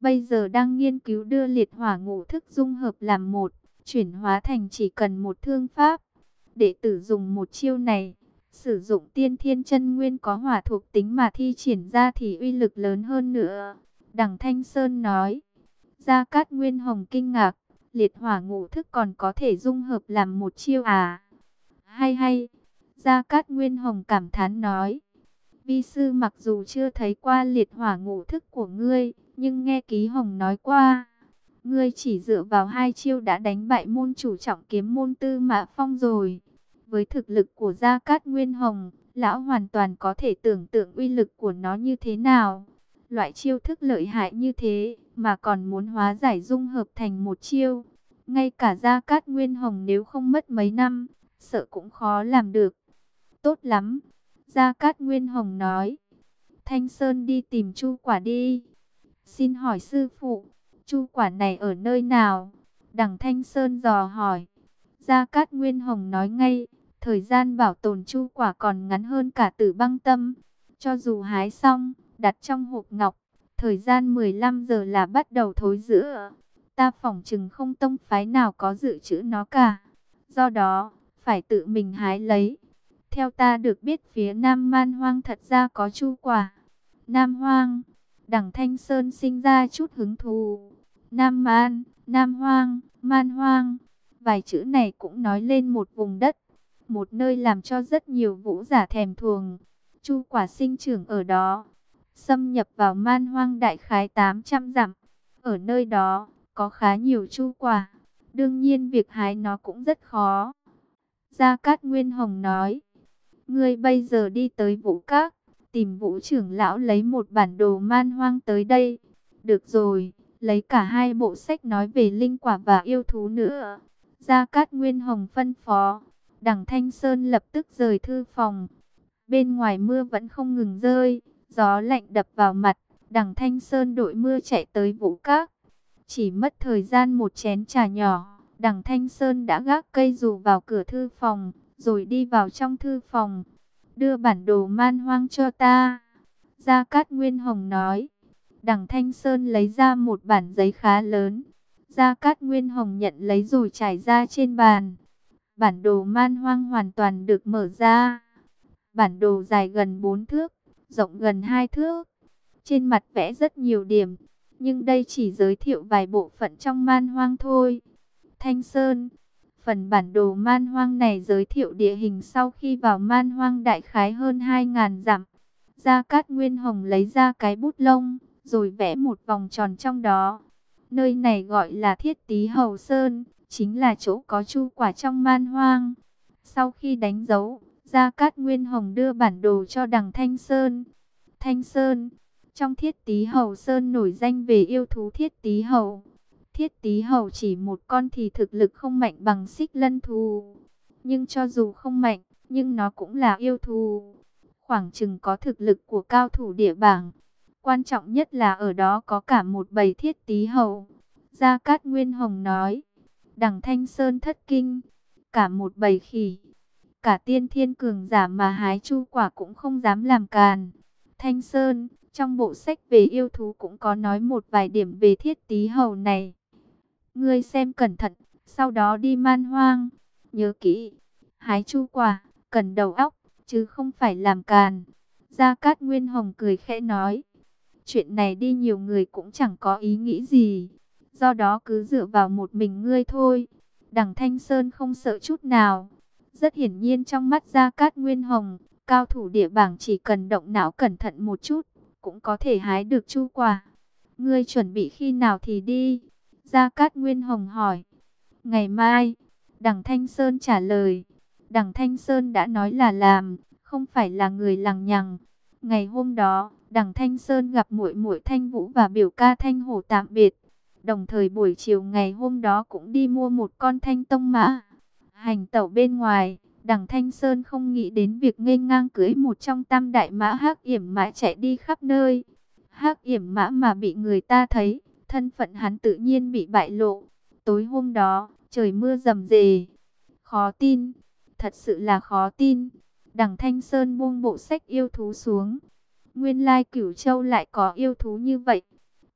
Bây giờ đang nghiên cứu đưa liệt hỏa ngũ thức dung hợp làm một, chuyển hóa thành chỉ cần một thương pháp. Đệ tử dùng một chiêu này, sử dụng tiên thiên chân nguyên có hỏa thuộc tính mà thi triển ra thì uy lực lớn hơn nữa. Đằng Thanh Sơn nói. Gia Cát Nguyên Hồng kinh ngạc, liệt hỏa ngũ thức còn có thể dung hợp làm một chiêu à? Hay hay, Gia Cát Nguyên Hồng cảm thán nói. Vi sư mặc dù chưa thấy qua liệt hỏa ngũ thức của ngươi, nhưng nghe Ký Hồng nói qua. Ngươi chỉ dựa vào hai chiêu đã đánh bại môn chủ trọng kiếm môn Tư Mã Phong rồi. Với thực lực của Gia Cát Nguyên Hồng, lão hoàn toàn có thể tưởng tượng uy lực của nó như thế nào. Loại chiêu thức lợi hại như thế mà còn muốn hóa giải dung hợp thành một chiêu. Ngay cả Gia Cát Nguyên Hồng nếu không mất mấy năm, sợ cũng khó làm được. Tốt lắm, Gia Cát Nguyên Hồng nói. Thanh Sơn đi tìm Chu Quả đi. Xin hỏi sư phụ, Chu Quả này ở nơi nào? Đằng Thanh Sơn dò hỏi. Gia Cát Nguyên Hồng nói ngay, thời gian bảo tồn Chu Quả còn ngắn hơn cả Tử Băng Tâm. Cho dù hái xong, đặt trong hộp ngọc, thời gian 15 giờ là bắt đầu thối rữa. Ta phỏng chừng không tông phái nào có dự trữ nó cả. Do đó, phải tự mình hái lấy. Theo ta được biết phía Nam Man Hoang thật ra có Chu Quả. Nam Hoang, đằng Thanh Sơn sinh ra chút hứng thú. Nam Man, Nam Hoang, Man Hoang. Vài chữ này cũng nói lên một vùng đất, một nơi làm cho rất nhiều vũ giả thèm thuồng. Chu Quả sinh trưởng ở đó, xâm nhập vào Man Hoang đại khái 800 dặm. Ở nơi đó, có khá nhiều Chu Quả. Đương nhiên việc hái nó cũng rất khó. Gia Cát Nguyên Hồng nói, ngươi bây giờ đi tới Vũ Các, tìm Vũ trưởng lão lấy một bản đồ Man Hoang tới đây. Được rồi, lấy cả hai bộ sách nói về linh quả và yêu thú nữa. Gia Cát Nguyên Hồng phân phó. Đằng Thanh Sơn lập tức rời thư phòng. Bên ngoài mưa vẫn không ngừng rơi, gió lạnh đập vào mặt. Đằng Thanh Sơn đội mưa chạy tới Vũ Các. Chỉ mất thời gian một chén trà nhỏ, đằng Thanh Sơn đã gác cây dù vào cửa thư phòng, rồi đi vào trong thư phòng. Đưa bản đồ Man Hoang cho ta. Gia Cát Nguyên Hồng nói. Đằng Thanh Sơn lấy ra một bản giấy khá lớn. Gia Cát Nguyên Hồng nhận lấy rồi trải ra trên bàn. Bản đồ Man Hoang hoàn toàn được mở ra. Bản đồ dài gần 4 thước, rộng gần 2 thước. Trên mặt vẽ rất nhiều điểm, nhưng đây chỉ giới thiệu vài bộ phận trong Man Hoang thôi. Thanh Sơn, phần bản đồ Man Hoang này giới thiệu địa hình sau khi vào Man Hoang đại khái hơn 2.000 dặm. Gia Cát Nguyên Hồng lấy ra cái bút lông, rồi vẽ một vòng tròn trong đó. Nơi này gọi là Thiết Tý Hầu Sơn, chính là chỗ có Chu Quả trong Man Hoang. Sau khi đánh dấu, Gia Cát Nguyên Hồng đưa bản đồ cho đằng Thanh Sơn. Thanh Sơn, trong Thiết Tý Hầu Sơn nổi danh về yêu thú Thiết Tý Hầu. Thiết Tý Hầu chỉ một con thì thực lực không mạnh bằng Xích Lân thú. Nhưng cho dù không mạnh, nhưng nó cũng là yêu thú. Khoảng chừng có thực lực của cao thủ địa bảng. Quan trọng nhất là ở đó có cả một bầy Thiết Tý Hầu. Gia Cát Nguyên Hồng nói. Đằng Thanh Sơn thất kinh. Cả một bầy khỉ. Cả tiên thiên cường giả mà hái Chu Quả cũng không dám làm càn. Thanh Sơn, trong bộ sách về yêu thú cũng có nói một vài điểm về Thiết Tý Hầu này. Ngươi xem cẩn thận, sau đó đi Man Hoang. Nhớ kỹ, hái Chu Quả, cần đầu óc, chứ không phải làm càn. Gia Cát Nguyên Hồng cười khẽ nói. Chuyện này đi nhiều người cũng chẳng có ý nghĩ gì. Do đó cứ dựa vào một mình ngươi thôi. Đằng Thanh Sơn không sợ chút nào. Rất hiển nhiên trong mắt Gia Cát Nguyên Hồng, cao thủ địa bảng chỉ cần động não cẩn thận một chút, cũng có thể hái được Chu Quả. Ngươi chuẩn bị khi nào thì đi? Gia Cát Nguyên Hồng hỏi. Ngày mai, đằng Thanh Sơn trả lời. Đằng Thanh Sơn đã nói là làm, không phải là người lằng nhằng. Ngày hôm đó, đằng Thanh Sơn gặp muội muội Thanh Vũ và biểu ca Thanh Hổ tạm biệt. Đồng thời buổi chiều ngày hôm đó cũng đi mua một con thanh tông mã. Hành tẩu bên ngoài, đằng Thanh Sơn không nghĩ đến việc nghênh ngang cưỡi một trong tam đại mã Hắc Yểm mã chạy đi khắp nơi. Hắc Yểm mã mà bị người ta thấy, thân phận hắn tự nhiên bị bại lộ. Tối hôm đó, trời mưa rầm rề. Khó tin, thật sự là khó tin. Đằng Thanh Sơn buông bộ sách yêu thú xuống. Nguyên lai Cửu Châu lại có yêu thú như vậy.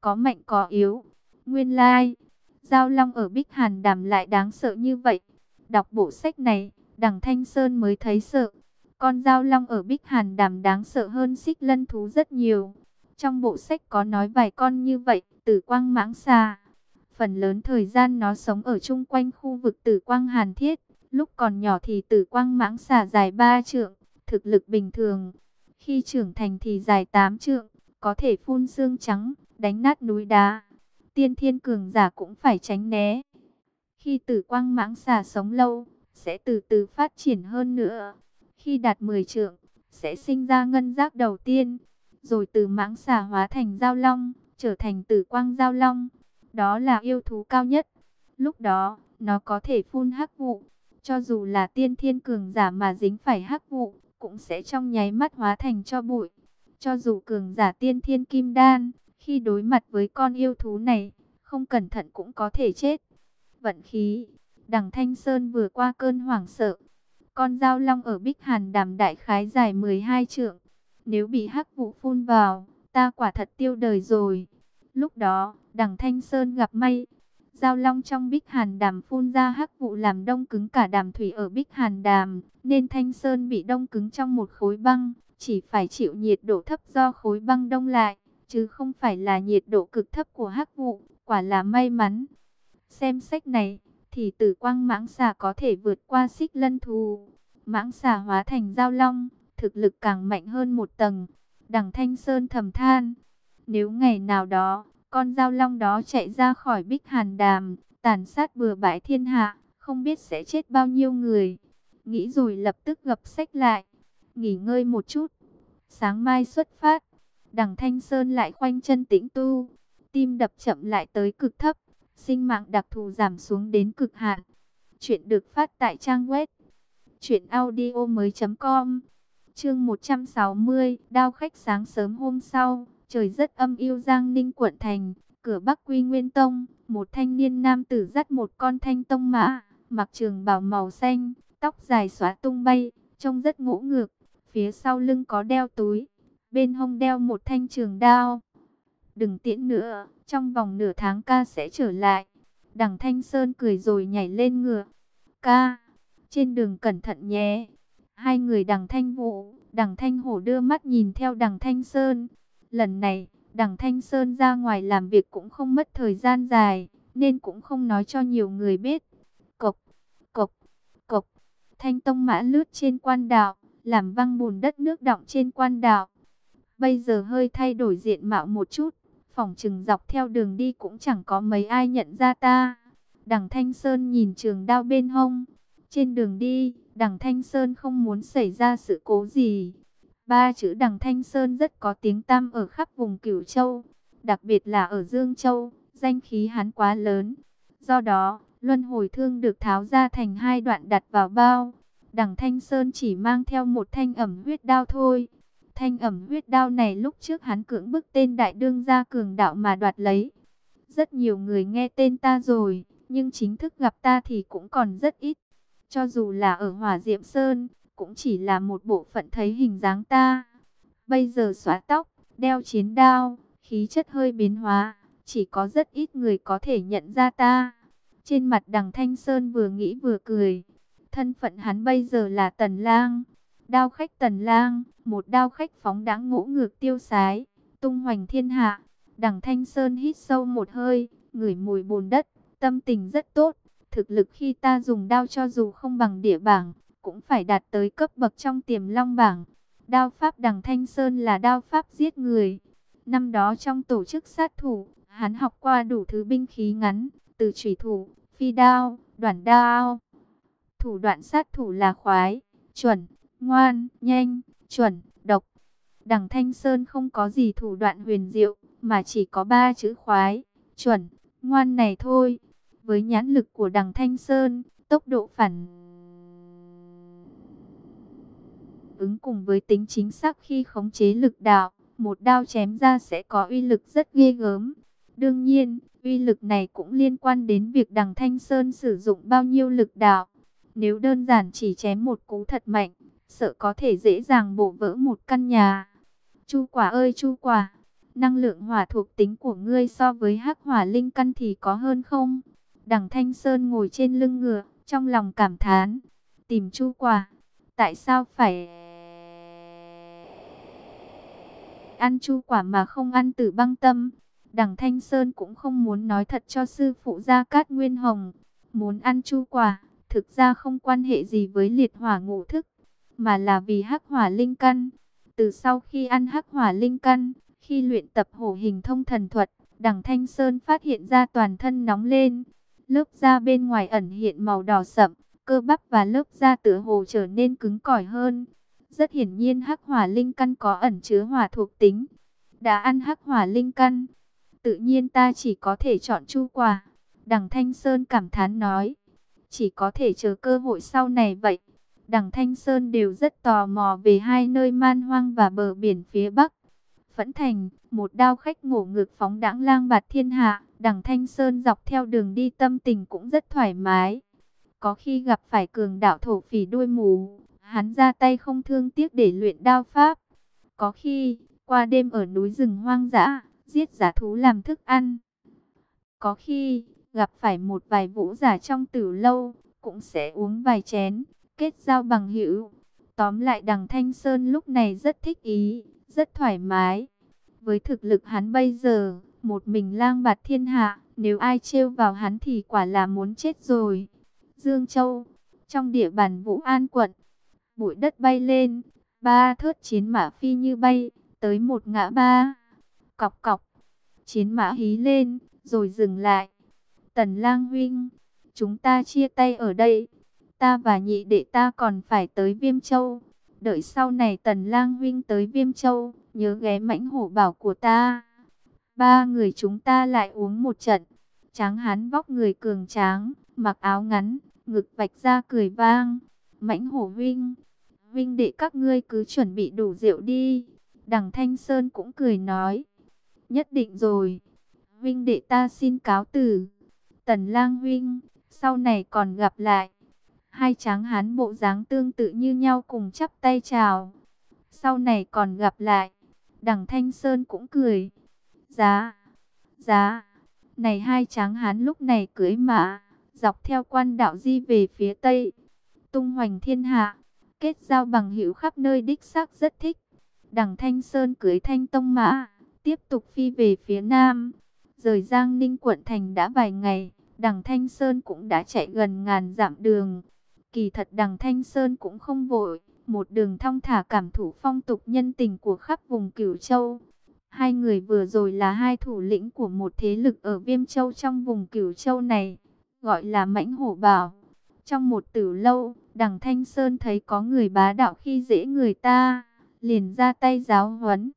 có mạnh có yếu. Nguyên lai, Dao Long ở Bích Hàn Đàm lại đáng sợ như vậy. Đọc bộ sách này, Đằng Thanh Sơn mới thấy sợ. Con Dao Long ở Bích Hàn Đàm đáng sợ hơn Xích Lân thú rất nhiều. Trong bộ sách có nói vài con như vậy, Tử Quang mãng xà. Phần lớn thời gian nó sống ở chung quanh khu vực Tử Quang Hàn Thiết. Lúc còn nhỏ thì Tử Quang mãng xà dài 3 trượng, thực lực bình thường. Khi trưởng thành thì dài 8 trượng, có thể phun xương trắng, đánh nát núi đá. Tiên thiên cường giả cũng phải tránh né. Khi Tử Quang mãng xà sống lâu, sẽ từ từ phát triển hơn nữa. Khi đạt 10 trượng, sẽ sinh ra ngân giác đầu tiên. Rồi từ mãng xà hóa thành Dao Long, trở thành Tử Quang Dao Long. Đó là yêu thú cao nhất. Lúc đó, nó có thể phun hắc vụ. Cho dù là tiên thiên cường giả mà dính phải hắc vụ, cũng sẽ trong nháy mắt hóa thành tro bụi. Cho dù cường giả tiên thiên kim đan, khi đối mặt với con yêu thú này, không cẩn thận cũng có thể chết. Vận khí, Đằng Thanh Sơn vừa qua cơn hoảng sợ. Con Dao Long ở Bích Hàn Đàm đại khái dài 12 trượng. Nếu bị hắc vụ phun vào, ta quả thật tiêu đời rồi. Lúc đó, Đằng Thanh Sơn gặp may. Dao Long trong Bích Hàn Đàm phun ra hắc vụ làm đông cứng cả đàm thủy ở Bích Hàn Đàm, nên Thanh Sơn bị đông cứng trong một khối băng, chỉ phải chịu nhiệt độ thấp do khối băng đông lại, chứ không phải là nhiệt độ cực thấp của hắc vụ, quả là may mắn. Xem sách này, thì Tử Quang mãng xà có thể vượt qua Xích Lân thú. Mãng xà hóa thành Dao Long, thực lực càng mạnh hơn một tầng. Đằng Thanh Sơn thầm than, nếu ngày nào đó, con Dao Long đó chạy ra khỏi Bích Hàn Đàm, tàn sát bừa bãi thiên hạ, không biết sẽ chết bao nhiêu người. Nghĩ rồi lập tức gập sách lại, nghỉ ngơi một chút. Sáng mai xuất phát, Đằng Thanh Sơn lại khoanh chân tĩnh tu, tim đập chậm lại tới cực thấp, sinh mạng đặc thù giảm xuống đến cực hạn. Chuyện được phát tại trang web truyệnaudiomoi.com. Chương 160, đao khách. Sáng sớm hôm sau, trời rất âm u. Giang Ninh quận thành, cửa Bắc Quy Nguyên Tông, một thanh niên nam tử dắt một con thanh tông mã, mặc trường bào màu xanh, tóc dài xóa tung bay, trông rất ngỗ ngược. Phía sau lưng có đeo túi, bên hông đeo một thanh trường đao. Đừng tiễn nữa, trong vòng nửa tháng ca sẽ trở lại. Đằng Thanh Sơn cười rồi nhảy lên ngựa. Ca, trên đường cẩn thận nhé. Hai người Đằng Thanh Vũ, Đằng Thanh Hổ đưa mắt nhìn theo Đằng Thanh Sơn. Lần này, Đằng Thanh Sơn ra ngoài làm việc cũng không mất thời gian dài, nên cũng không nói cho nhiều người biết. Cộc, cộc, cộc, thanh tông mã lướt trên quan đạo, làm văng bùn đất nước đọng trên quan đạo. Bây giờ hơi thay đổi diện mạo một chút, phỏng chừng dọc theo đường đi cũng chẳng có mấy ai nhận ra ta. Đằng Thanh Sơn nhìn trường đao bên hông. Trên đường đi, Đằng Thanh Sơn không muốn xảy ra sự cố gì. Ba chữ Đằng Thanh Sơn rất có tiếng tăm ở khắp vùng Cửu Châu, đặc biệt là ở Dương Châu, danh khí hắn quá lớn. Do đó, luân hồi thương được tháo ra thành hai đoạn đặt vào bao. Đằng Thanh Sơn chỉ mang theo một thanh ẩm huyết đao thôi. Thanh ẩm huyết đao này lúc trước hắn cưỡng bức tên đại đương gia cường đạo mà đoạt lấy. Rất nhiều người nghe tên ta rồi, nhưng chính thức gặp ta thì cũng còn rất ít. Cho dù là ở Hỏa Diệm Sơn, cũng chỉ là một bộ phận thấy hình dáng ta. Bây giờ xóa tóc, đeo chiến đao, khí chất hơi biến hóa, chỉ có rất ít người có thể nhận ra ta. Trên mặt Đằng Thanh Sơn vừa nghĩ vừa cười. Thân phận hắn bây giờ là Tần Lang, đao khách Tần Lang, một đao khách phóng đãng ngỗ ngược tiêu sái, tung hoành thiên hạ. Đằng Thanh Sơn hít sâu một hơi, ngửi mùi bùn đất, tâm tình rất tốt. Thực lực khi ta dùng đao cho dù không bằng địa bảng, cũng phải đạt tới cấp bậc trong Tiềm Long bảng. Đao pháp Đằng Thanh Sơn là đao pháp giết người. Năm đó trong tổ chức sát thủ, hắn học qua đủ thứ binh khí ngắn, từ chủy thủ, phi đao, đoản đao. Thủ đoạn sát thủ là khoái, chuẩn, ngoan, nhanh, chuẩn, độc. Đằng Thanh Sơn không có gì thủ đoạn huyền diệu, mà chỉ có ba chữ khoái, chuẩn, ngoan này thôi. Với nhãn lực của Đằng Thanh Sơn, tốc độ phản ứng cùng với tính chính xác khi khống chế lực đạo, một đao chém ra sẽ có uy lực rất ghê gớm. Đương nhiên, uy lực này cũng liên quan đến việc Đằng Thanh Sơn sử dụng bao nhiêu lực đạo. Nếu đơn giản chỉ chém một cú thật mạnh, sợ có thể dễ dàng bổ vỡ một căn nhà. Chu quả ơi chu quả, năng lượng hỏa thuộc tính của ngươi so với hắc hỏa linh căn thì có hơn không? Đằng Thanh Sơn ngồi trên lưng ngựa, trong lòng cảm thán, tìm chu quả, tại sao phải ăn chu quả mà không ăn Tử Băng Tâm? Đằng Thanh Sơn cũng không muốn nói thật cho sư phụ Gia Cát Nguyên Hồng, muốn ăn chu quả, thực ra không quan hệ gì với liệt hỏa ngũ thức, mà là vì hắc hỏa linh căn. Từ sau khi ăn hắc hỏa linh căn, khi luyện tập hổ hình thông thần thuật, đằng Thanh Sơn phát hiện ra toàn thân nóng lên, lớp da bên ngoài ẩn hiện màu đỏ sậm, cơ bắp và lớp da tựa hồ trở nên cứng cỏi hơn. Rất hiển nhiên hắc hỏa linh căn có ẩn chứa hỏa thuộc tính. Đã ăn hắc hỏa linh căn, tự nhiên ta chỉ có thể chọn chu quả. Đằng Thanh Sơn cảm thán nói, chỉ có thể chờ cơ hội sau này vậy. Đằng Thanh Sơn đều rất tò mò về hai nơi man hoang và bờ biển phía Bắc. Phẫn Thành, một đao khách ngổ ngược phóng đãng lang bạt thiên hạ. Đằng Thanh Sơn dọc theo đường đi tâm tình cũng rất thoải mái. Có khi gặp phải cường đạo thổ phỉ đuôi mù, hắn ra tay không thương tiếc để luyện đao pháp. Có khi, qua đêm ở núi rừng hoang dã, giết dã thú làm thức ăn. Có khi, gặp phải một vài vũ giả trong tử lâu, cũng sẽ uống vài chén, kết giao bằng hữu. Tóm lại đằng Thanh Sơn lúc này rất thích ý, rất thoải mái. Với thực lực hắn bây giờ, một mình lang bạt thiên hạ, nếu ai trêu vào hắn thì quả là muốn chết rồi. Dương Châu, trong địa bàn Vũ An quận, bụi đất bay lên, ba thớt chiến mã phi như bay, tới một ngã ba. Cọc cọc, chiến mã hí lên, rồi dừng lại. Tần Lang huynh, chúng ta chia tay ở đây. Ta và nhị đệ ta còn phải tới Viêm Châu. Đợi sau này Tần Lang huynh tới Viêm Châu, nhớ ghé Mãnh Hổ Bảo của ta. Ba người chúng ta lại uống một trận. Tráng hán vóc người cường tráng, mặc áo ngắn, ngực vạch ra cười vang. Mãnh Hổ huynh, huynh đệ các ngươi cứ chuẩn bị đủ rượu đi. Đằng Thanh Sơn cũng cười nói, nhất định rồi. Huynh đệ ta xin cáo từ. Tần Lang huynh, sau này còn gặp lại. Hai tráng hán bộ dáng tương tự như nhau cùng chắp tay chào. Sau này còn gặp lại. Đằng Thanh Sơn cũng cười. Giá, giá. Này hai tráng hán lúc này cưỡi mã, dọc theo quan đạo di về phía tây, tung hoành thiên hạ, kết giao bằng hữu khắp nơi, đích xác rất thích. Đằng Thanh Sơn cưỡi Thanh Tông mã, tiếp tục phi về phía nam. Rời Giang Ninh quận thành đã vài ngày, đằng Thanh Sơn cũng đã chạy gần ngàn dặm đường. Kỳ thật đằng Thanh Sơn cũng không vội, một đường thong thả cảm thụ phong tục nhân tình của khắp vùng Cửu Châu. Hai người vừa rồi là hai thủ lĩnh của một thế lực ở Viêm Châu trong vùng Cửu Châu này, gọi là Mãnh Hổ Bảo. Trong một tử lâu, đằng Thanh Sơn thấy có người bá đạo khi dễ người ta, liền ra tay giáo huấn.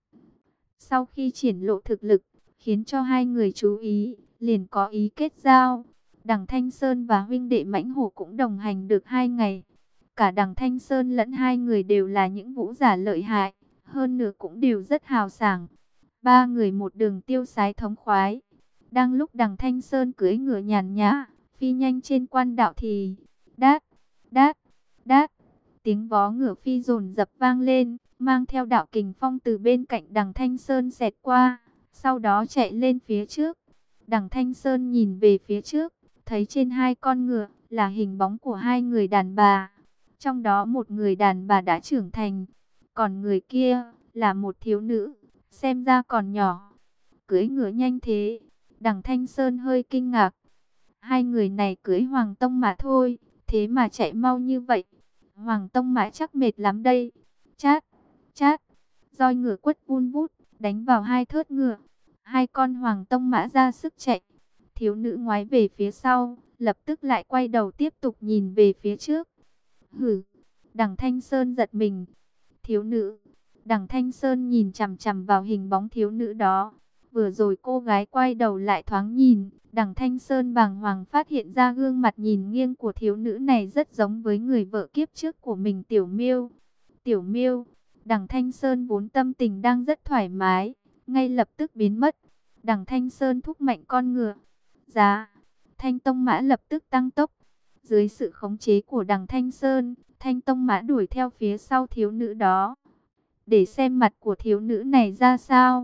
Sau khi triển lộ thực lực, khiến cho hai người chú ý, liền có ý kết giao. Đằng Thanh Sơn và huynh đệ Mãnh Hổ cũng đồng hành được 2 ngày. Cả đằng Thanh Sơn lẫn hai người đều là những vũ giả lợi hại, hơn nữa cũng đều rất hào sảng. Ba người một đường tiêu sái thống khoái. Đang lúc đằng Thanh Sơn cưỡi ngựa nhàn nhã, phi nhanh trên quan đạo thì đát, đát, đát, tiếng vó ngựa phi dồn dập vang lên, mang theo đạo kình phong từ bên cạnh đằng Thanh Sơn xẹt qua, sau đó chạy lên phía trước. Đằng Thanh Sơn nhìn về phía trước, thấy trên hai con ngựa là hình bóng của hai người đàn bà. Trong đó một người đàn bà đã trưởng thành, còn người kia là một thiếu nữ, xem ra còn nhỏ. Cưỡi ngựa nhanh thế, đằng Thanh Sơn hơi kinh ngạc. Hai người này cưỡi Hoàng Tông mà thôi, thế mà chạy mau như vậy. Hoàng Tông mã chắc mệt lắm đây. Chát, chát, roi ngựa quất vun vút, đánh vào hai thớt ngựa. Hai con Hoàng Tông mã ra sức chạy. Thiếu nữ ngoái về phía sau, lập tức lại quay đầu tiếp tục nhìn về phía trước. Hử, đằng Thanh Sơn giật mình. Thiếu nữ, đằng Thanh Sơn nhìn chằm chằm vào hình bóng thiếu nữ đó. Vừa rồi cô gái quay đầu lại thoáng nhìn, đằng Thanh Sơn bàng hoàng phát hiện ra gương mặt nhìn nghiêng của thiếu nữ này rất giống với người vợ kiếp trước của mình, Tiểu Miêu. Tiểu Miêu, đằng Thanh Sơn vốn tâm tình đang rất thoải mái, ngay lập tức biến mất. Đằng Thanh Sơn thúc mạnh con ngựa. Giá, Thanh Tông mã lập tức tăng tốc. Dưới sự khống chế của đằng Thanh Sơn, Thanh Tông mã đuổi theo phía sau thiếu nữ đó, để xem mặt của thiếu nữ này ra sao.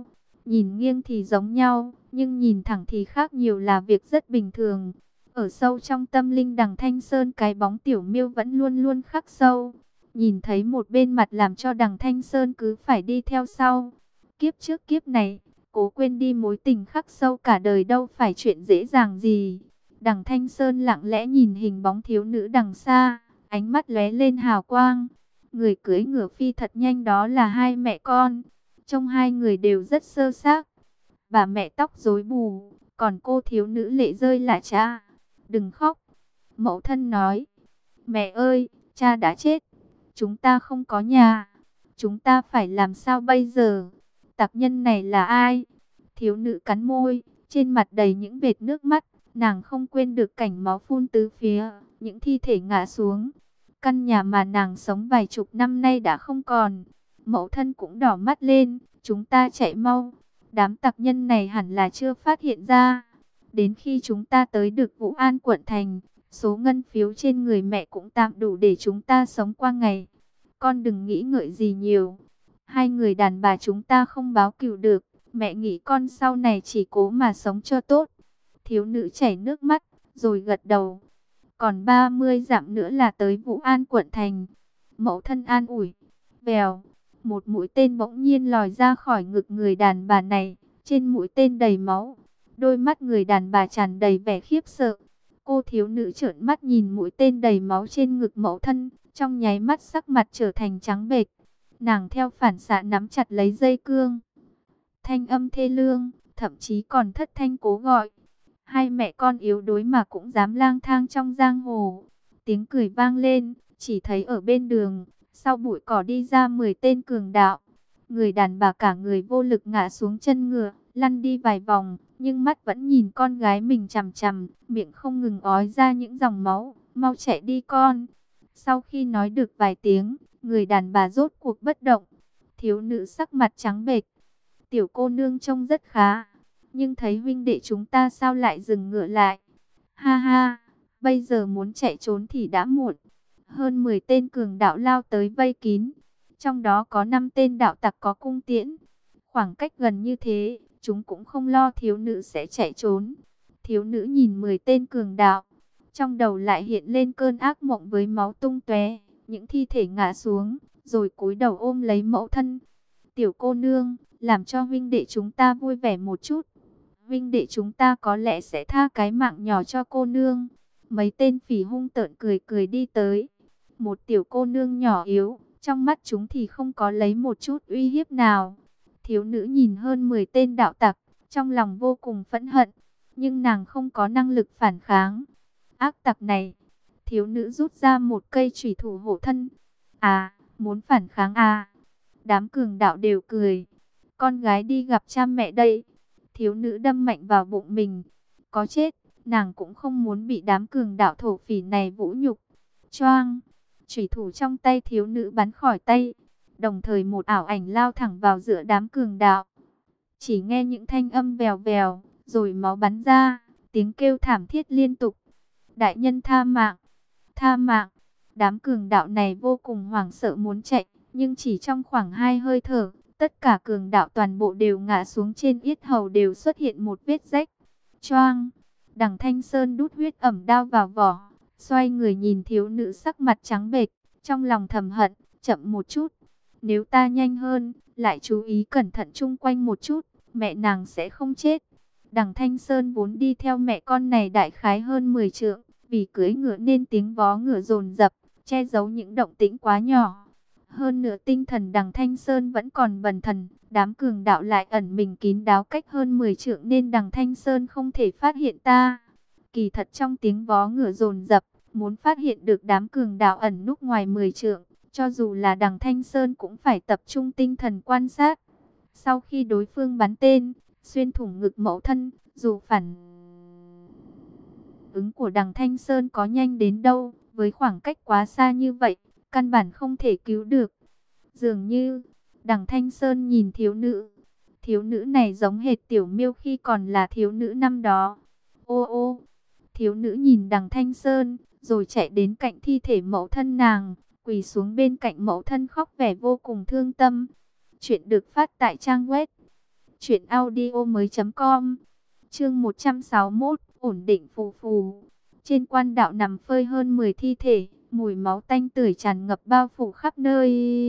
Nhìn nghiêng thì giống nhau, nhưng nhìn thẳng thì khác nhiều, là việc rất bình thường. Ở sâu trong tâm linh Đằng Thanh Sơn, cái bóng Tiểu Miêu vẫn luôn luôn khắc sâu. Nhìn thấy một bên mặt làm cho Đằng Thanh Sơn cứ phải đi theo sau. Kiếp trước kiếp này, cố quên đi mối tình khắc sâu cả đời đâu phải chuyện dễ dàng gì. Đằng Thanh Sơn lặng lẽ nhìn hình bóng thiếu nữ đằng xa, ánh mắt lóe lên hào quang. Người cưỡi ngựa phi thật nhanh, đó là hai mẹ con. Trông hai người đều rất sơ xác. Bà mẹ tóc rối bù, còn cô thiếu nữ lệ rơi lã chã. Đừng khóc. Mẫu thân nói. Mẹ ơi, cha đã chết. Chúng ta không có nhà. Chúng ta phải làm sao bây giờ? Tặc nhân này là ai? Thiếu nữ cắn môi, trên mặt đầy những vệt nước mắt. Nàng không quên được cảnh máu phun tứ phía, những thi thể ngã xuống. Căn nhà mà nàng sống vài chục năm nay đã không còn. Mẫu thân cũng đỏ mắt lên. Chúng ta chạy mau. Đám tặc nhân này hẳn là chưa phát hiện ra. Đến khi chúng ta tới được Vũ An quận thành, số ngân phiếu trên người mẹ cũng tạm đủ để chúng ta sống qua ngày. Con đừng nghĩ ngợi gì nhiều. Hai người đàn bà chúng ta không báo cừu được. Mẹ nghĩ con sau này chỉ cố mà sống cho tốt. Thiếu nữ chảy nước mắt, rồi gật đầu. Còn 30 dặm nữa là tới Vũ An quận thành. Mẫu thân an ủi. Vèo, một mũi tên bỗng nhiên lòi ra khỏi ngực người đàn bà này. Trên mũi tên đầy máu. Đôi mắt người đàn bà tràn đầy vẻ khiếp sợ. Cô thiếu nữ trợn mắt nhìn mũi tên đầy máu trên ngực mẫu thân. Trong nháy mắt sắc mặt trở thành trắng bệch. Nàng theo phản xạ nắm chặt lấy dây cương. Thanh âm thê lương, thậm chí còn thất thanh cố gọi. Hai mẹ con yếu đuối mà cũng dám lang thang trong giang hồ. Tiếng cười vang lên, chỉ thấy ở bên đường, sau bụi cỏ đi ra 10 tên cường đạo. Người đàn bà cả người vô lực ngã xuống chân ngựa, lăn đi vài vòng, nhưng mắt vẫn nhìn con gái mình chằm chằm, miệng không ngừng ói ra những dòng máu. Mau chạy đi con. Sau khi nói được vài tiếng, người đàn bà rốt cuộc bất động. Thiếu nữ sắc mặt trắng bệch. Tiểu cô nương trông rất khá, nhưng thấy huynh đệ chúng ta sao lại dừng ngựa lại? Ha ha, bây giờ muốn chạy trốn thì đã muộn. Hơn 10 tên cường đạo lao tới vây kín, trong đó có 5 tên đạo tặc có cung tiễn. Khoảng cách gần như thế, chúng cũng không lo thiếu nữ sẽ chạy trốn. Thiếu nữ nhìn 10 tên cường đạo, trong đầu lại hiện lên cơn ác mộng với máu tung tóe, những thi thể ngã xuống, rồi cúi đầu ôm lấy mẫu thân. Tiểu cô nương, làm cho huynh đệ chúng ta vui vẻ một chút. Huynh đệ chúng ta có lẽ sẽ tha cái mạng nhỏ cho cô nương. Mấy tên phỉ hung tợn cười cười đi tới. Một tiểu cô nương nhỏ yếu, trong mắt chúng thì không có lấy một chút uy hiếp nào. Thiếu nữ nhìn hơn 10 tên đạo tặc, trong lòng vô cùng phẫn hận. Nhưng nàng không có năng lực phản kháng. Ác tặc này, thiếu nữ rút ra một cây chủy thủ hộ thân. À, muốn phản kháng à? Đám cường đạo đều cười. Con gái đi gặp cha mẹ đây. Thiếu nữ đâm mạnh vào bụng mình. Có chết, nàng cũng không muốn bị đám cường đạo thổ phỉ này vũ nhục. Choang, chủy thủ trong tay thiếu nữ bắn khỏi tay. Đồng thời một ảo ảnh lao thẳng vào giữa đám cường đạo. Chỉ nghe những thanh âm vèo vèo, rồi máu bắn ra, tiếng kêu thảm thiết liên tục. Đại nhân tha mạng, tha mạng. Đám cường đạo này vô cùng hoảng sợ muốn chạy, nhưng chỉ trong khoảng 2 hơi thở, tất cả cường đạo toàn bộ đều ngã xuống, trên yết hầu đều xuất hiện một vết rách. Choang, Đằng Thanh Sơn đút huyết ẩm đao vào vỏ, xoay người nhìn thiếu nữ sắc mặt trắng bệch, trong lòng thầm hận, chậm một chút. Nếu ta nhanh hơn, lại chú ý cẩn thận chung quanh một chút, mẹ nàng sẽ không chết. Đằng Thanh Sơn vốn đi theo mẹ con này đại khái hơn 10 trượng, vì cưỡi ngựa nên tiếng vó ngựa dồn dập, che giấu những động tĩnh quá nhỏ. Hơn nữa tinh thần Đằng Thanh Sơn vẫn còn bần thần, đám cường đạo lại ẩn mình kín đáo cách hơn 10 trượng nên Đằng Thanh Sơn không thể phát hiện ta. Kỳ thật trong tiếng vó ngựa dồn dập, muốn phát hiện được đám cường đạo ẩn núp ngoài 10 trượng, cho dù là Đằng Thanh Sơn cũng phải tập trung tinh thần quan sát. Sau khi đối phương bắn tên, xuyên thủng ngực mẫu thân, dù phản ứng của Đằng Thanh Sơn có nhanh đến đâu, với khoảng cách quá xa như vậy, căn bản không thể cứu được. Dường như, Đằng Thanh Sơn nhìn thiếu nữ này giống hệt Tiểu Miêu khi còn là thiếu nữ năm đó. Ô ô, thiếu nữ nhìn Đằng Thanh Sơn, rồi chạy đến cạnh thi thể mẫu thân nàng, quỳ xuống bên cạnh mẫu thân khóc vẻ vô cùng thương tâm. Chuyện được phát tại trang web Chuyện audio mới.com. Chương 161, ổn định phù phù. Trên quan đạo nằm phơi hơn 10 thi thể, mùi máu tanh tưởi tràn ngập bao phủ khắp nơi.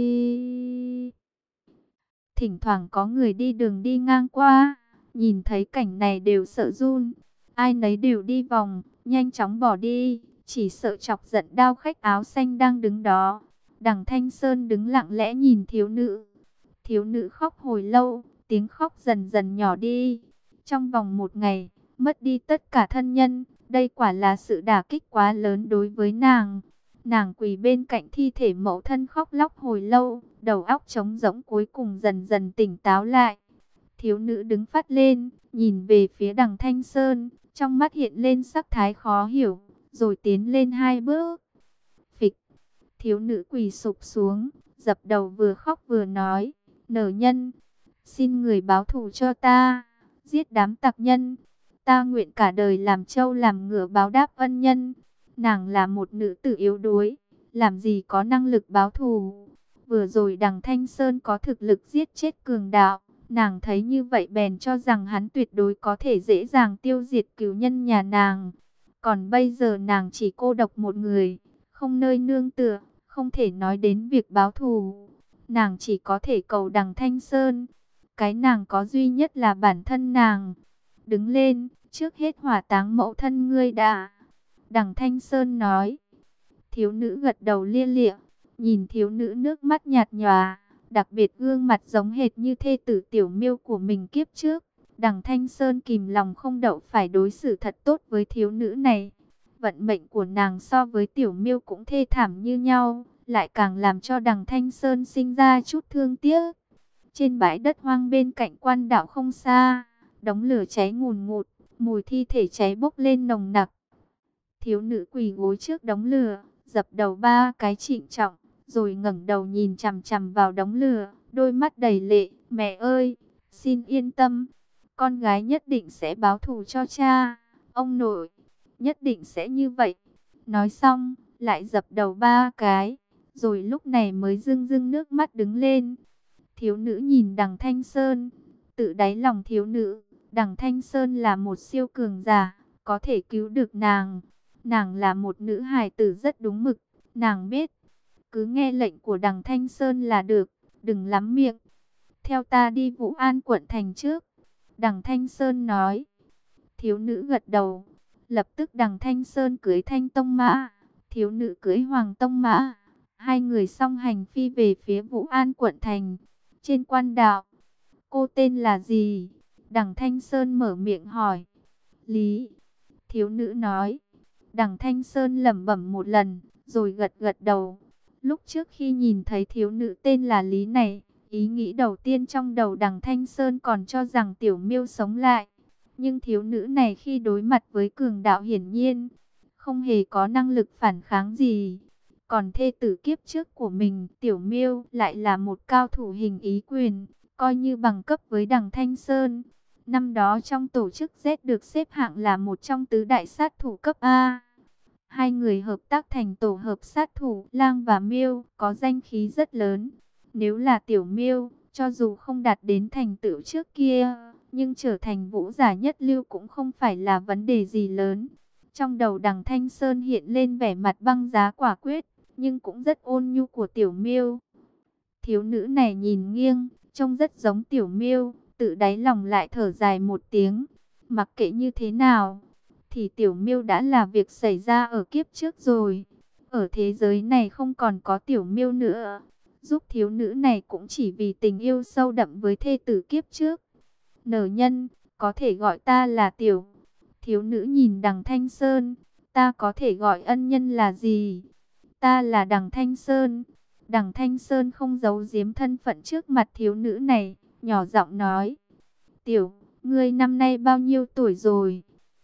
Thỉnh thoảng có người đi đường đi ngang qua, nhìn thấy cảnh này đều sợ run. Ai nấy đều đi vòng, nhanh chóng bỏ đi, chỉ sợ chọc giận đao khách áo xanh đang đứng đó. Đằng Thanh Sơn đứng lặng lẽ nhìn thiếu nữ. Thiếu nữ khóc hồi lâu, tiếng khóc dần dần nhỏ đi. Trong vòng một ngày, mất đi tất cả thân nhân, đây quả là sự đả kích quá lớn đối với nàng. Nàng quỳ bên cạnh thi thể mẫu thân khóc lóc hồi lâu, đầu óc trống rỗng cuối cùng dần dần tỉnh táo lại. Thiếu nữ đứng phắt lên, nhìn về phía Đằng Thanh Sơn, trong mắt hiện lên sắc thái khó hiểu, rồi tiến lên 2 bước. Phịch, thiếu nữ quỳ sụp xuống, dập đầu vừa khóc vừa nói, nở nhân, xin người báo thù cho ta, giết đám tặc nhân, ta nguyện cả đời làm trâu làm ngựa báo đáp ân nhân. Nàng là một nữ tử yếu đuối, làm gì có năng lực báo thù. Vừa rồi Đằng Thanh Sơn có thực lực giết chết cường đạo, nàng thấy như vậy bèn cho rằng hắn tuyệt đối có thể dễ dàng tiêu diệt cửu nhân nhà nàng. Còn bây giờ nàng chỉ cô độc một người, không nơi nương tựa, không thể nói đến việc báo thù. Nàng chỉ có thể cầu Đằng Thanh Sơn. Cái nàng có duy nhất là bản thân nàng. Đứng lên, trước hết hỏa táng mẫu thân ngươi đã. Đằng Thanh Sơn nói. Thiếu nữ gật đầu lia lịa, nhìn thiếu nữ nước mắt nhạt nhòa, đặc biệt gương mặt giống hệt như thê tử Tiểu Miêu của mình kiếp trước. Đằng Thanh Sơn kìm lòng không đậu phải đối xử thật tốt với thiếu nữ này. Vận mệnh của nàng so với Tiểu Miêu cũng thê thảm như nhau, lại càng làm cho Đằng Thanh Sơn sinh ra chút thương tiếc. Trên bãi đất hoang bên cạnh quan đạo không xa, đống lửa cháy ngùn ngụt, mùi thi thể cháy bốc lên nồng nặc. Thiếu nữ quỳ gối trước đống lửa, dập đầu 3 cái trịnh trọng, rồi ngẩng đầu nhìn chằm chằm vào đống lửa, đôi mắt đầy lệ. Mẹ ơi, xin yên tâm, con gái nhất định sẽ báo thù cho cha. Ông nội, nhất định sẽ như vậy. Nói xong, lại dập đầu 3 cái, rồi lúc này mới rưng rưng nước mắt đứng lên. Thiếu nữ nhìn Đằng Thanh Sơn, tự đáy lòng thiếu nữ, Đằng Thanh Sơn là một siêu cường giả, có thể cứu được nàng. Nàng là một nữ hài tử rất đúng mực, nàng biết, cứ nghe lệnh của Đằng Thanh Sơn là được, đừng lắm miệng. Theo ta đi Vũ An quận thành trước, Đằng Thanh Sơn nói. Thiếu nữ gật đầu, lập tức Đằng Thanh Sơn cưỡi Thanh Tông Mã, thiếu nữ cưỡi Hoàng Tông Mã. Hai người song hành phi về phía Vũ An quận thành. Trên quan đạo, cô tên là gì? Đằng Thanh Sơn mở miệng hỏi. Lý, thiếu nữ nói. Đằng Thanh Sơn lẩm bẩm một lần, rồi gật gật đầu. Lúc trước khi nhìn thấy thiếu nữ tên là Lý này, ý nghĩ đầu tiên trong đầu Đằng Thanh Sơn còn cho rằng Tiểu Miêu sống lại. Nhưng thiếu nữ này khi đối mặt với cường đạo hiển nhiên, không hề có năng lực phản kháng gì. Còn thê tử kiếp trước của mình, Tiểu Miêu, lại là một cao thủ hình ý quyền, coi như bằng cấp với Đằng Thanh Sơn. Năm đó trong tổ chức Z được xếp hạng là một trong tứ đại sát thủ cấp A. Hai người hợp tác thành tổ hợp sát thủ Lang và Miêu, có danh khí rất lớn. Nếu là Tiểu Miêu, cho dù không đạt đến thành tựu trước kia, nhưng trở thành vũ giả nhất lưu cũng không phải là vấn đề gì lớn. Trong đầu Đằng Thanh Sơn hiện lên vẻ mặt băng giá quả quyết, nhưng cũng rất ôn nhu của Tiểu Miêu. Thiếu nữ này nhìn nghiêng, trông rất giống Tiểu Miêu, tự đáy lòng lại thở dài một tiếng. Mặc kệ như thế nào, thì Tiểu Miêu đã là việc xảy ra ở kiếp trước rồi. Ở thế giới này không còn có Tiểu Miêu nữa. Giúp thiếu nữ này cũng chỉ vì tình yêu sâu đậm với thê tử kiếp trước. Nở nhân, có thể gọi ta là Tiểu. Thiếu nữ nhìn Đằng Thanh Sơn, ta có thể gọi ân nhân là gì? Ta là Đằng Thanh Sơn. Đằng Thanh Sơn không giấu giếm thân phận trước mặt thiếu nữ này, nhỏ giọng nói. Tiểu, ngươi năm nay bao nhiêu tuổi rồi?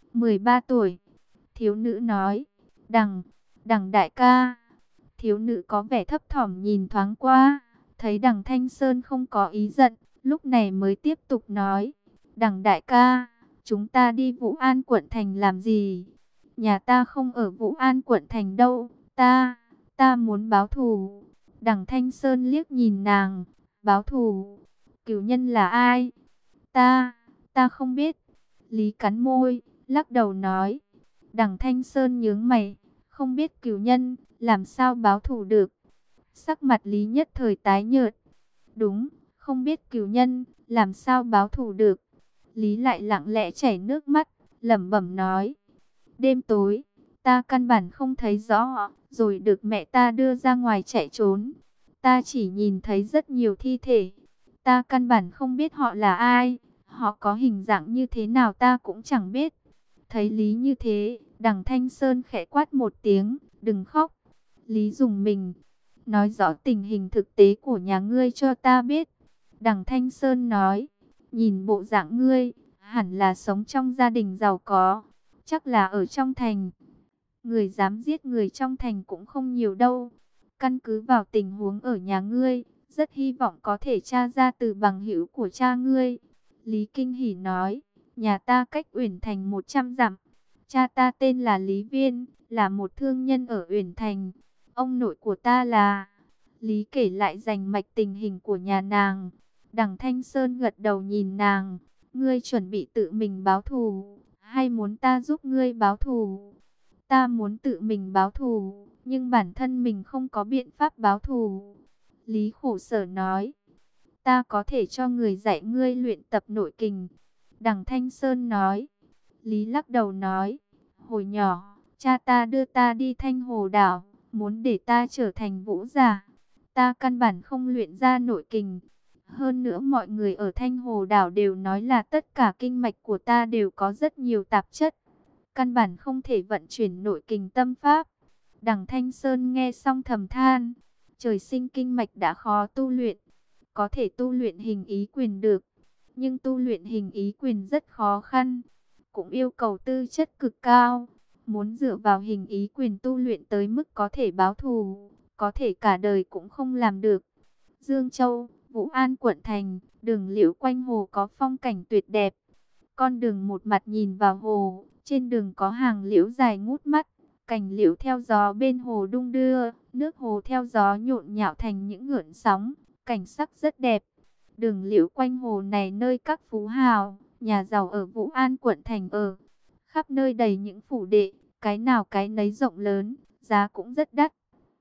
13 tuổi. Thiếu nữ nói. Đằng đại ca. Thiếu nữ có vẻ thấp thỏm nhìn thoáng qua, thấy Đằng Thanh Sơn không có ý giận, lúc này mới tiếp tục nói. Đằng đại ca, chúng ta đi Vũ An quận thành làm gì? Nhà ta không ở Vũ An quận thành đâu, ta muốn báo thù. Đằng Thanh Sơn liếc nhìn nàng, báo thù, cửu nhân là ai? Ta không biết. Lý cắn môi, lắc đầu nói. Đằng Thanh Sơn nhướng mày, không biết cửu nhân, làm sao báo thù được. Sắc mặt Lý nhất thời tái nhợt. Đúng, không biết cửu nhân, làm sao báo thù được. Lý lại lặng lẽ chảy nước mắt, lẩm bẩm nói. Đêm tối, ta căn bản không thấy rõ, rồi được mẹ ta đưa ra ngoài chạy trốn. Ta chỉ nhìn thấy rất nhiều thi thể. Ta căn bản không biết họ là ai, họ có hình dạng như thế nào ta cũng chẳng biết. Thấy Lý như thế, đằng Thanh Sơn khẽ quát một tiếng, đừng khóc. Lý dùng mình, nói rõ tình hình thực tế của nhà ngươi cho ta biết. Đằng Thanh Sơn nói, nhìn bộ dạng ngươi, hẳn là sống trong gia đình giàu có, chắc là ở trong thành. Người dám giết người trong thành cũng không nhiều đâu. Căn cứ vào tình huống ở nhà ngươi, rất hy vọng có thể tra ra từ bằng hữu của cha ngươi. Lý Kinh Hỉ nói, nhà ta cách Uyển Thành 100 dặm. Cha ta tên là Lý Viên, là một thương nhân ở Uyển Thành. Ông nội của ta là... Lý kể lại rành mạch tình hình của nhà nàng. Đằng Thanh Sơn gật đầu nhìn nàng. Ngươi chuẩn bị tự mình báo thù, hay muốn ta giúp ngươi báo thù? Ta muốn tự mình báo thù, nhưng bản thân mình không có biện pháp báo thù. Lý khổ sở nói. Ta có thể cho người dạy ngươi luyện tập nội kình. Đằng Thanh Sơn nói. Lý lắc đầu nói. Hồi nhỏ, cha ta đưa ta đi Thanh Hồ Đảo, muốn để ta trở thành vũ giả. Ta căn bản không luyện ra nội kình. Hơn nữa mọi người ở Thanh Hồ Đảo đều nói là tất cả kinh mạch của ta đều có rất nhiều tạp chất. Căn bản không thể vận chuyển nội kình tâm pháp. Đằng Thanh Sơn nghe xong thầm than. Trời sinh kinh mạch đã khó tu luyện. Có thể tu luyện hình ý quyền được. Nhưng tu luyện hình ý quyền rất khó khăn. Cũng yêu cầu tư chất cực cao. Muốn dựa vào hình ý quyền tu luyện tới mức có thể báo thù, có thể cả đời cũng không làm được. Dương Châu, Vũ An quận thành, đường liễu quanh hồ có phong cảnh tuyệt đẹp. Con đường một mặt nhìn vào hồ, trên đường có hàng liễu dài ngút mắt. Cành liễu theo gió bên hồ đung đưa, nước hồ theo gió nhộn nhạo thành những gợn sóng, cảnh sắc rất đẹp. Đường liễu quanh hồ này nơi các phú hào, nhà giàu ở Vũ An quận thành ở. Khắp nơi đầy những phủ đệ, cái nào cái nấy rộng lớn, giá cũng rất đắt.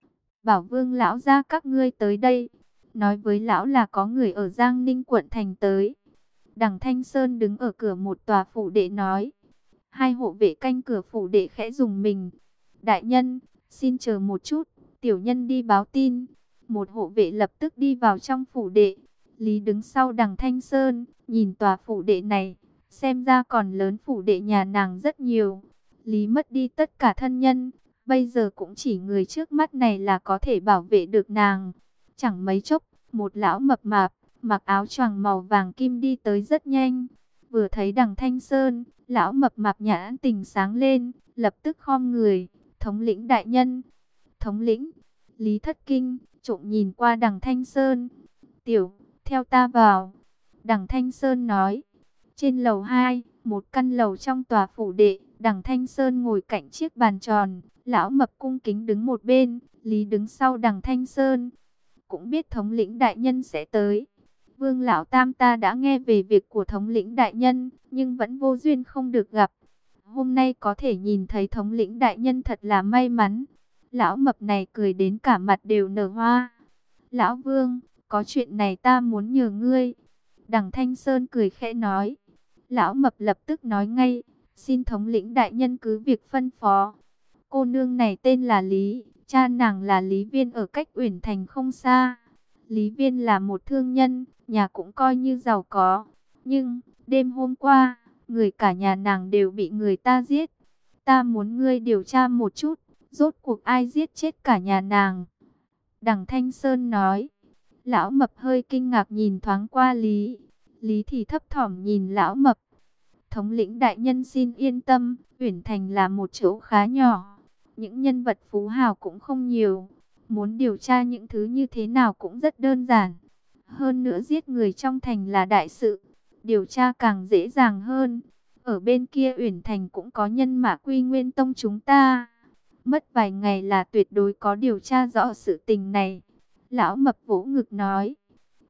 Bảo Vương lão gia các ngươi tới đây, nói với lão là có người ở Giang Ninh quận thành tới. Đằng Thanh Sơn đứng ở cửa một tòa phủ đệ nói. Hai hộ vệ canh cửa phủ đệ khẽ dùng mình. Đại nhân, xin chờ một chút, tiểu nhân đi báo tin. Một hộ vệ lập tức đi vào trong phủ đệ. Lý đứng sau đằng Thanh Sơn, nhìn tòa phủ đệ này, xem ra còn lớn phủ đệ nhà nàng rất nhiều. Lý mất đi tất cả thân nhân, bây giờ cũng chỉ người trước mắt này là có thể bảo vệ được nàng. Chẳng mấy chốc, một lão mập mạp, mặc áo choàng màu vàng kim đi tới rất nhanh. Vừa thấy đằng Thanh Sơn, lão mập mạp nhãn tình sáng lên, lập tức khom người. Thống lĩnh đại nhân. Thống lĩnh. Lý thất kinh, trộm nhìn qua đằng Thanh Sơn. Tiểu, theo ta vào. Đằng Thanh Sơn nói. Trên lầu 2, một căn lầu trong tòa phủ đệ, đằng Thanh Sơn ngồi cạnh chiếc bàn tròn. Lão mập cung kính đứng một bên, Lý đứng sau đằng Thanh Sơn. Cũng biết thống lĩnh đại nhân sẽ tới. Vương lão tam ta đã nghe về việc của thống lĩnh đại nhân, nhưng vẫn vô duyên không được gặp. Hôm nay có thể nhìn thấy thống lĩnh đại nhân thật là may mắn. Lão mập này cười đến cả mặt đều nở hoa. Lão Vương, có chuyện này ta muốn nhờ ngươi. Đằng Thanh Sơn cười khẽ nói. Lão mập lập tức nói ngay, xin thống lĩnh đại nhân cứ việc phân phó. Cô nương này tên là Lý, cha nàng là Lý Viên ở cách Uyển Thành không xa. Lý Viên là một thương nhân, nhà cũng coi như giàu có. Nhưng, đêm hôm qua, người cả nhà nàng đều bị người ta giết. Ta muốn ngươi điều tra một chút, rốt cuộc ai giết chết cả nhà nàng. Đằng Thanh Sơn nói. Lão mập hơi kinh ngạc nhìn thoáng qua Lý. Lý thì thấp thỏm nhìn lão mập. Thống lĩnh đại nhân xin yên tâm, Uyển Thành là một chỗ khá nhỏ. Những nhân vật phú hào cũng không nhiều. Muốn điều tra những thứ như thế nào cũng rất đơn giản. Hơn nữa giết người trong thành là đại sự. Điều tra càng dễ dàng hơn. Ở bên kia Uyển Thành cũng có nhân mã Quy Nguyên Tông chúng ta. Mất vài ngày là tuyệt đối có điều tra rõ sự tình này. Lão mập vỗ ngực nói.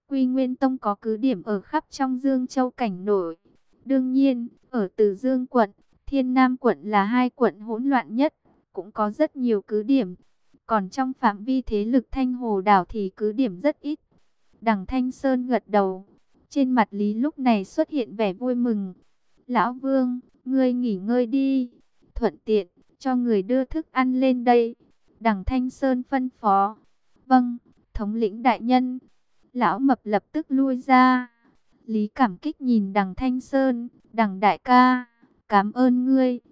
Quy Nguyên Tông có cứ điểm ở khắp trong Dương Châu cảnh nội. Đương nhiên, ở Từ Dương quận, Thiên Nam quận là hai quận hỗn loạn nhất, cũng có rất nhiều cứ điểm. Còn trong phạm vi thế lực Thanh Hồ đảo thì cứ điểm rất ít. Đằng Thanh Sơn gật đầu. Trên mặt Lý lúc này xuất hiện vẻ vui mừng. Lão Vương, ngươi nghỉ ngơi đi. Thuận tiện, cho người đưa thức ăn lên đây. Đằng Thanh Sơn phân phó. Vâng, thống lĩnh đại nhân. Lão Mập lập tức lui ra. Lý cảm kích nhìn đằng Thanh Sơn. Đằng đại ca, cảm ơn ngươi.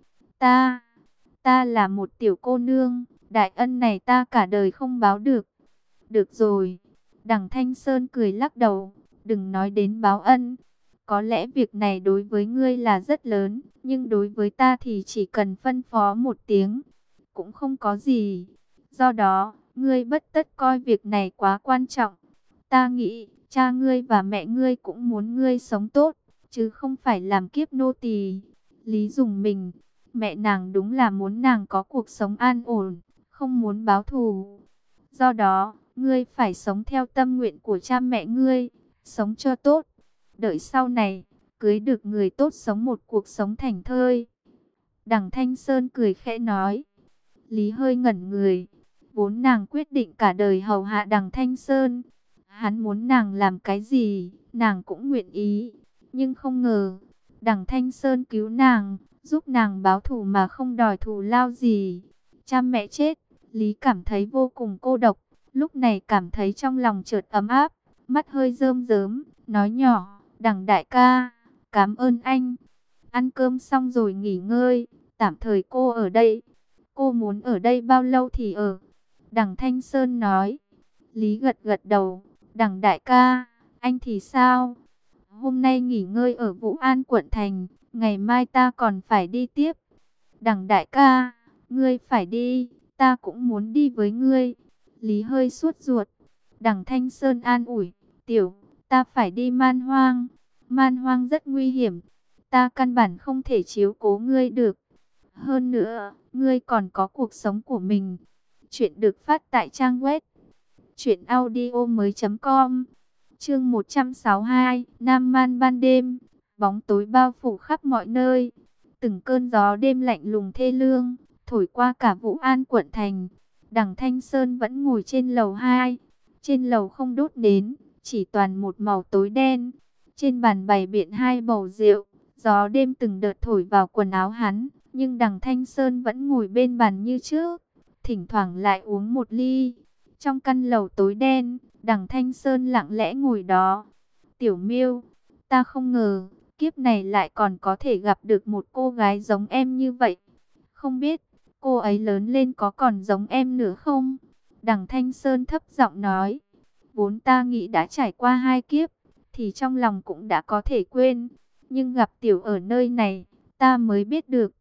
Ta là một tiểu cô nương. Đại ân này ta cả đời không báo được. Được rồi. Đằng Thanh Sơn cười lắc đầu. Đừng nói đến báo ân. Có lẽ việc này đối với ngươi là rất lớn. Nhưng đối với ta thì chỉ cần phân phó một tiếng. Cũng không có gì. Do đó, ngươi bất tất coi việc này quá quan trọng. Ta nghĩ, cha ngươi và mẹ ngươi cũng muốn ngươi sống tốt. Chứ không phải làm kiếp nô tỳ. Lý dùng mình. Mẹ nàng đúng là muốn nàng có cuộc sống an ổn. Không muốn báo thù. Do đó, ngươi phải sống theo tâm nguyện của cha mẹ ngươi. Sống cho tốt. Đợi sau này, cưới được người tốt sống một cuộc sống thảnh thơi. Đằng Thanh Sơn cười khẽ nói. Lý hơi ngẩn người. Vốn nàng quyết định cả đời hầu hạ đằng Thanh Sơn. Hắn muốn nàng làm cái gì, nàng cũng nguyện ý. Nhưng không ngờ, đằng Thanh Sơn cứu nàng, giúp nàng báo thù mà không đòi thù lao gì. Cha mẹ chết, Lý cảm thấy vô cùng cô độc. Lúc này cảm thấy trong lòng chợt ấm áp, mắt hơi rơm rớm, nói nhỏ, đằng đại ca, cảm ơn anh. Ăn cơm xong rồi nghỉ ngơi, tạm thời cô ở đây. Cô muốn ở đây bao lâu thì ở. Đằng Thanh Sơn nói. Lý gật gật đầu. Đằng đại ca, anh thì sao? Hôm nay nghỉ ngơi ở Vũ An quận thành, ngày mai ta còn phải đi tiếp. Đằng đại ca, ngươi phải đi, ta cũng muốn đi với ngươi. Lý hơi sốt ruột. Đằng Thanh Sơn an ủi, tiểu, ta phải đi man hoang. Man hoang rất nguy hiểm, ta căn bản không thể chiếu cố ngươi được. Hơn nữa, ngươi còn có cuộc sống của mình. Chuyện được phát tại trang web truyệnaudiomoi.com. Chương 162, Nam Man ban đêm, bóng tối bao phủ khắp mọi nơi. Từng cơn gió đêm lạnh lùng thê lương thổi qua cả Vũ An quận thành. Đằng Thanh Sơn vẫn ngồi trên lầu 2. Trên lầu không đốt nến, chỉ toàn một màu tối đen. Trên bàn bày biện hai bầu rượu, gió đêm từng đợt thổi vào quần áo hắn, nhưng đằng Thanh Sơn vẫn ngồi bên bàn như trước, thỉnh thoảng lại uống một ly. Trong căn lầu tối đen, đằng Thanh Sơn lặng lẽ ngồi đó. Tiểu Miêu, ta không ngờ, kiếp này lại còn có thể gặp được một cô gái giống em như vậy. Không biết, cô ấy lớn lên có còn giống em nữa không? Đằng Thanh Sơn thấp giọng nói. Vốn ta nghĩ đã trải qua hai kiếp, thì trong lòng cũng đã có thể quên. Nhưng gặp tiểu ở nơi này, ta mới biết được,